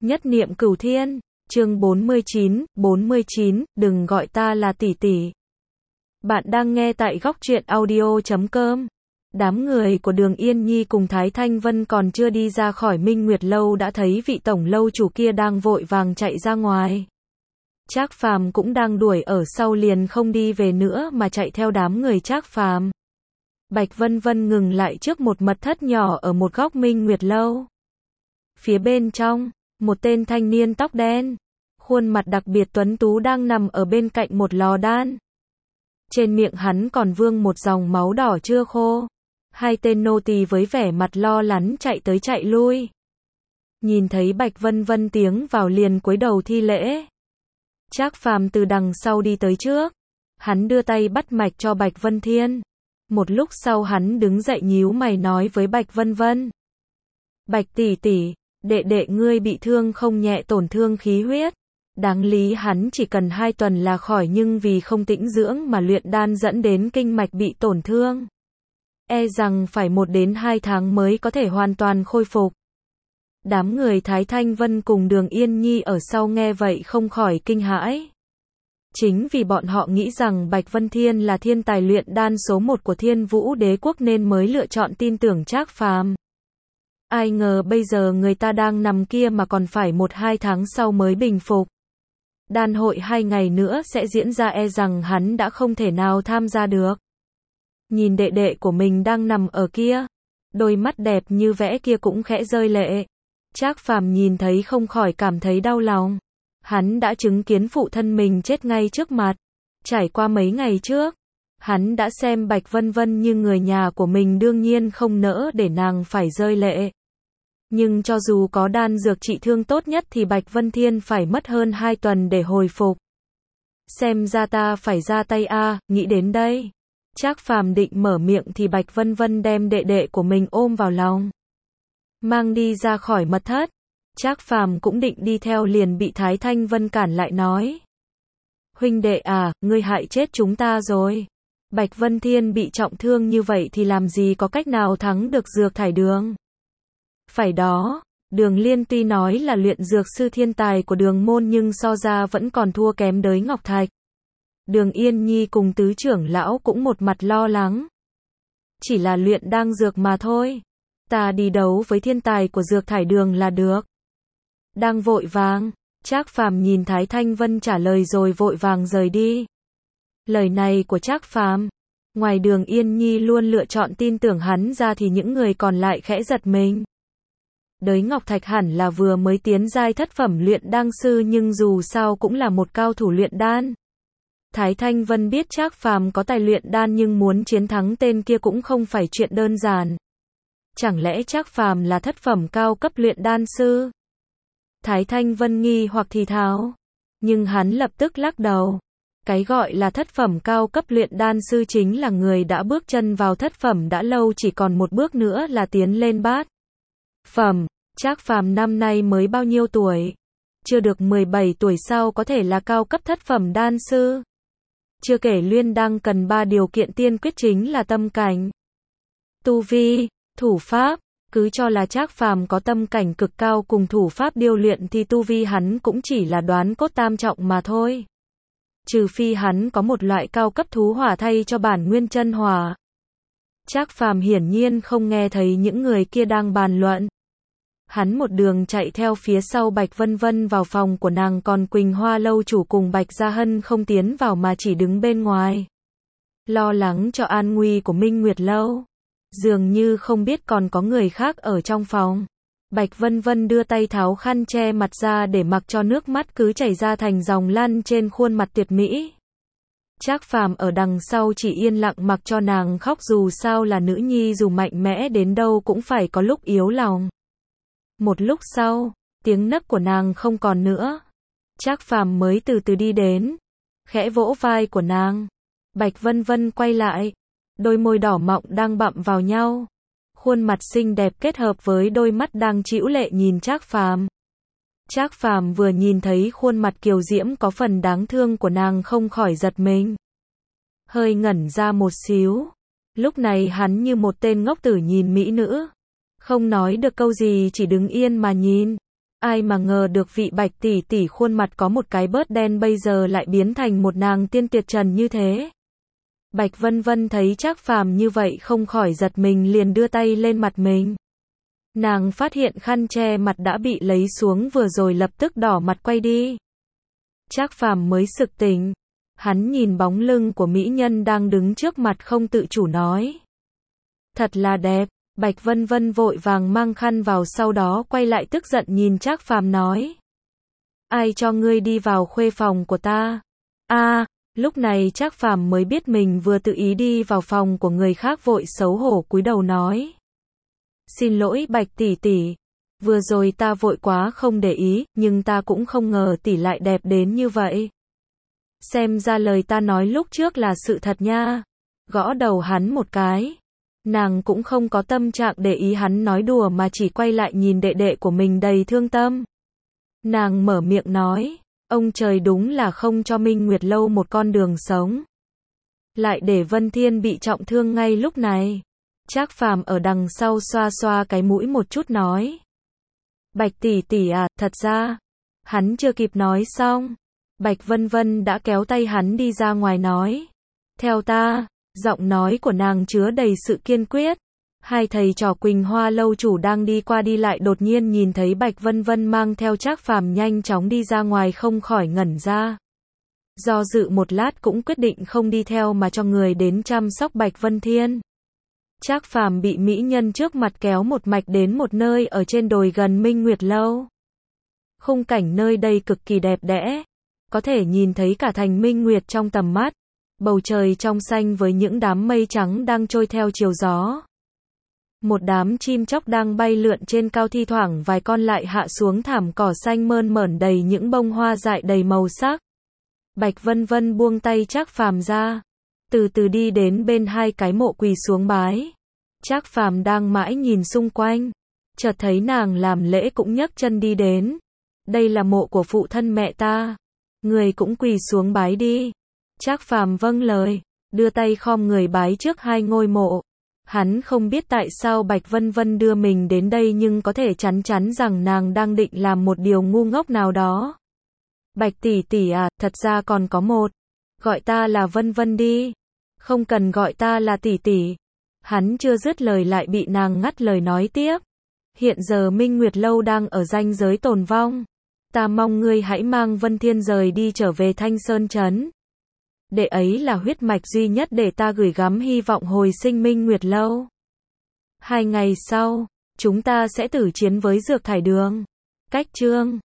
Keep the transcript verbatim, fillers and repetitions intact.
Nhất niệm cửu thiên, chương bốn mươi chín, bốn mươi chín, đừng gọi ta là tỷ tỷ. Bạn đang nghe tại góc truyện audio chấm com. Đám người của Đường Yên Nhi cùng Thái Thanh Vân còn chưa đi ra khỏi Minh Nguyệt Lâu đã thấy vị tổng lâu chủ kia đang vội vàng chạy ra ngoài. Trác Phàm cũng đang đuổi ở sau liền không đi về nữa mà chạy theo đám người Trác Phàm. Bạch Vân Vân ngừng lại trước một mật thất nhỏ ở một góc Minh Nguyệt Lâu. Phía bên trong, một tên thanh niên tóc đen, khuôn mặt đặc biệt tuấn tú đang nằm ở bên cạnh một lò đan. Trên miệng hắn còn vương một dòng máu đỏ chưa khô. Hai tên nô tỳ với vẻ mặt lo lắng chạy tới chạy lui. Nhìn thấy Bạch Vân Vân tiến vào liền cúi đầu thi lễ. Trác Phàm từ đằng sau đi tới trước. Hắn đưa tay bắt mạch cho Bạch Vân Thiên. Một lúc sau hắn đứng dậy nhíu mày nói với Bạch Vân Vân. Bạch tỷ tỷ, đệ đệ ngươi bị thương không nhẹ, tổn thương khí huyết. Đáng lý hắn chỉ cần hai tuần là khỏi, nhưng vì không tĩnh dưỡng mà luyện đan dẫn đến kinh mạch bị tổn thương. E rằng phải một đến hai tháng mới có thể hoàn toàn khôi phục. Đám người Thái Thanh Vân cùng Đường Yên Nhi ở sau nghe vậy không khỏi kinh hãi. Chính vì bọn họ nghĩ rằng Bạch Vân Thiên là thiên tài luyện đan số một của Thiên Vũ Đế Quốc nên mới lựa chọn tin tưởng Trác Phàm. Ai ngờ bây giờ người ta đang nằm kia mà còn phải một hai tháng sau mới bình phục. Đan hội hai ngày nữa sẽ diễn ra, e rằng hắn đã không thể nào tham gia được. Nhìn đệ đệ của mình đang nằm ở kia, đôi mắt đẹp như vẽ kia cũng khẽ rơi lệ. Trác Phàm nhìn thấy không khỏi cảm thấy đau lòng. Hắn đã chứng kiến phụ thân mình chết ngay trước mặt. Trải qua mấy ngày trước, hắn đã xem Bạch Vân Vân như người nhà của mình, đương nhiên không nỡ để nàng phải rơi lệ. Nhưng cho dù có đan dược trị thương tốt nhất thì Bạch Vân Thiên phải mất hơn hai tuần để hồi phục. Xem ra ta phải ra tay a, à, nghĩ đến đây. Trác Phàm định mở miệng thì Bạch Vân Vân đem đệ đệ của mình ôm vào lòng. Mang đi ra khỏi mật thất. Trác Phàm cũng định đi theo liền bị Thái Thanh Vân cản lại nói. Huynh đệ à, ngươi hại chết chúng ta rồi. Bạch Vân Thiên bị trọng thương như vậy thì làm gì có cách nào thắng được Dược Thải Đường. Phải đó, Đường Liên tuy nói là luyện dược sư thiên tài của Đường môn nhưng so ra vẫn còn thua kém Đới Ngọc Thạch. Đường Yên Nhi cùng tứ trưởng lão cũng một mặt lo lắng. Chỉ là luyện đan dược mà thôi. Ta đi đấu với thiên tài của Dược Thải Đường là được. Đang vội vàng, Trác Phàm nhìn Thái Thanh Vân trả lời rồi vội vàng rời đi. Lời này của Trác Phàm, ngoài Đường Yên Nhi luôn lựa chọn tin tưởng hắn ra thì những người còn lại khẽ giật mình. Đới Ngọc Thạch hẳn là vừa mới tiến giai thất phẩm luyện đan sư nhưng dù sao cũng là một cao thủ luyện đan. Thái Thanh Vân biết Trác Phàm có tài luyện đan nhưng muốn chiến thắng tên kia cũng không phải chuyện đơn giản. Chẳng lẽ Trác Phàm là thất phẩm cao cấp luyện đan sư? Thái Thanh Vân nghi hoặc thì thào, nhưng hắn lập tức lắc đầu. Cái gọi là thất phẩm cao cấp luyện đan sư chính là người đã bước chân vào thất phẩm đã lâu, chỉ còn một bước nữa là tiến lên bát phẩm. Trác Phàm năm nay mới bao nhiêu tuổi? Chưa được mười bảy tuổi, sao có thể là cao cấp thất phẩm đan sư? Chưa kể luyện đan cần ba điều kiện tiên quyết chính là tâm cảnh, tu vi, thủ pháp. Cứ cho là Trác Phàm có tâm cảnh cực cao cùng thủ pháp điêu luyện thì tu vi hắn cũng chỉ là đoán cốt tam trọng mà thôi. Trừ phi hắn có một loại cao cấp thú hỏa thay cho bản nguyên chân hỏa. Trác Phàm hiển nhiên không nghe thấy những người kia đang bàn luận. Hắn một đường chạy theo phía sau Bạch Vân Vân vào phòng của nàng, còn Quỳnh Hoa lâu chủ cùng Bạch Gia Hân không tiến vào mà chỉ đứng bên ngoài. Lo lắng cho an nguy của Minh Nguyệt Lâu. Dường như không biết còn có người khác ở trong phòng. Bạch Vân Vân đưa tay tháo khăn che mặt ra để mặc cho nước mắt cứ chảy ra thành dòng lăn trên khuôn mặt tuyệt mỹ. Trác Phàm ở đằng sau chỉ yên lặng mặc cho nàng khóc, dù sao là nữ nhi, dù mạnh mẽ đến đâu cũng phải có lúc yếu lòng. Một lúc sau, tiếng nấc của nàng không còn nữa. Trác Phàm mới từ từ đi đến, khẽ vỗ vai của nàng. Bạch Vân Vân quay lại. Đôi môi đỏ mọng đang bặm vào nhau. Khuôn mặt xinh đẹp kết hợp với đôi mắt đang trĩu lệ nhìn Trác Phàm. Trác Phàm vừa nhìn thấy khuôn mặt kiều diễm có phần đáng thương của nàng không khỏi giật mình. Hơi ngẩn ra một xíu. Lúc này hắn như một tên ngốc tử nhìn mỹ nữ. Không nói được câu gì, chỉ đứng yên mà nhìn. Ai mà ngờ được vị Bạch tỷ tỷ khuôn mặt có một cái bớt đen bây giờ lại biến thành một nàng tiên tuyệt trần như thế. Bạch Vân Vân thấy Trác Phàm như vậy không khỏi giật mình, liền đưa tay lên mặt mình. Nàng phát hiện khăn che mặt đã bị lấy xuống vừa rồi, lập tức đỏ mặt quay đi. Trác Phàm mới sực tỉnh. Hắn nhìn bóng lưng của mỹ nhân đang đứng trước mặt không tự chủ nói. Thật là đẹp. Bạch Vân Vân vội vàng mang khăn vào, sau đó quay lại tức giận nhìn Trác Phàm nói. Ai cho ngươi đi vào khuê phòng của ta? A, à, lúc này Trác Phàm mới biết mình vừa tự ý đi vào phòng của người khác, vội xấu hổ cúi đầu nói. Xin lỗi Bạch tỷ tỷ, vừa rồi ta vội quá không để ý, nhưng ta cũng không ngờ tỷ lại đẹp đến như vậy. Xem ra lời ta nói lúc trước là sự thật nha. Gõ đầu hắn một cái. Nàng cũng không có tâm trạng để ý hắn nói đùa mà chỉ quay lại nhìn đệ đệ của mình đầy thương tâm. Nàng mở miệng nói, ông trời đúng là không cho Minh Nguyệt Lâu một con đường sống. Lại để Vân Thiên bị trọng thương ngay lúc này. Trác Phàm ở đằng sau xoa xoa cái mũi một chút nói. Bạch tỷ tỷ à, thật ra, hắn chưa kịp nói xong. Bạch Vân Vân đã kéo tay hắn đi ra ngoài nói. Theo ta, giọng nói của nàng chứa đầy sự kiên quyết. Hai thầy trò Quỳnh Hoa lâu chủ đang đi qua đi lại đột nhiên nhìn thấy Bạch Vân Vân mang theo Trác Phàm nhanh chóng đi ra ngoài, không khỏi ngẩn ra. Do dự một lát cũng quyết định không đi theo mà cho người đến chăm sóc Bạch Vân Thiên. Trác Phàm bị mỹ nhân trước mặt kéo một mạch đến một nơi ở trên đồi gần Minh Nguyệt Lâu. Khung cảnh nơi đây cực kỳ đẹp đẽ, có thể nhìn thấy cả thành Minh Nguyệt trong tầm mắt. Bầu trời trong xanh với những đám mây trắng đang trôi theo chiều gió. Một đám chim chóc đang bay lượn trên cao, thi thoảng vài con lại hạ xuống thảm cỏ xanh mơn mởn đầy những bông hoa dại đầy màu sắc. Bạch Vân Vân buông tay Trác Phàm ra, từ từ đi đến bên hai cái mộ quỳ xuống bái. Trác Phàm đang mãi nhìn xung quanh, chợt thấy nàng làm lễ cũng nhấc chân đi đến. Đây là mộ của phụ thân mẹ ta, người cũng quỳ xuống bái đi. Trác Phàm vâng lời, đưa tay khom người bái trước hai ngôi mộ. Hắn không biết tại sao Bạch Vân Vân đưa mình đến đây, nhưng có thể chắn chắn rằng nàng đang định làm một điều ngu ngốc nào đó. Bạch tỷ tỷ à, thật ra còn có một. Gọi ta là Vân Vân đi. Không cần gọi ta là tỷ tỷ. Hắn chưa dứt lời lại bị nàng ngắt lời nói tiếp. Hiện giờ Minh Nguyệt Lâu đang ở ranh giới tồn vong. Ta mong ngươi hãy mang Vân Thiên rời đi trở về Thanh Sơn Trấn. Để ấy là huyết mạch duy nhất để ta gửi gắm hy vọng hồi sinh Minh Nguyệt Lâu. Hai ngày sau, chúng ta sẽ tử chiến với Dược Thải Đường. Cách chương